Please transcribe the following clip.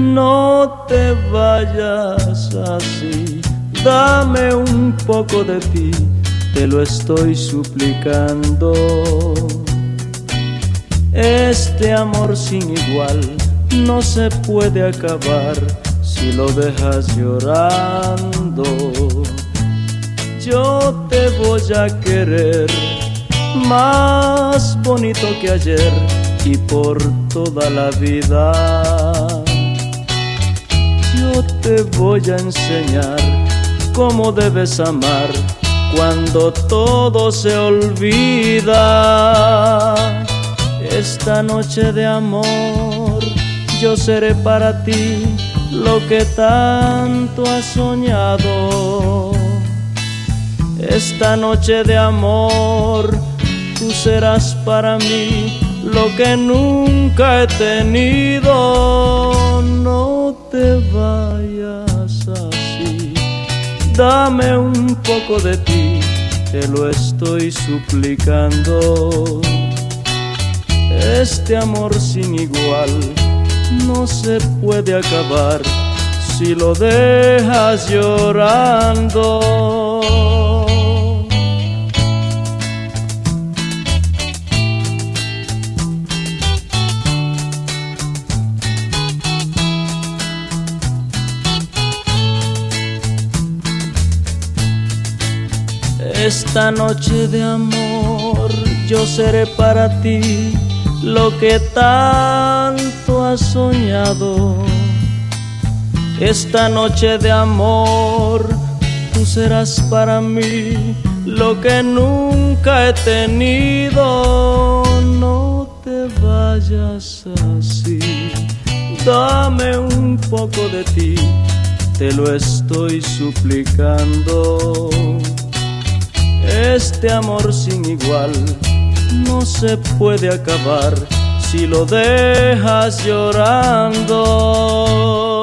No te vayas así, dame un poco de ti, te lo estoy suplicando. Este amor sin igual no se puede acabar si lo dejas llorando. Yo te voy a querer más bonito que ayer y por toda la vida. Yo te voy a enseñar cómo debes amar cuando todo se olvida. Esta noche de amor yo seré para ti lo que tanto has soñado. Esta noche de amor tú serás para mí lo que nunca he tenido. No te vayas así, dame un poco de ti, te lo estoy suplicando. Este amor sin igual no se puede acabar si lo dejas llorando. Esta noche de amor yo seré para ti lo que tanto has soñado. Esta noche de amor tú serás para mí lo que nunca he tenido. No te vayas así, dame un poco de ti, te lo estoy suplicando. Este amor sin igual no se puede acabar si lo dejas llorando.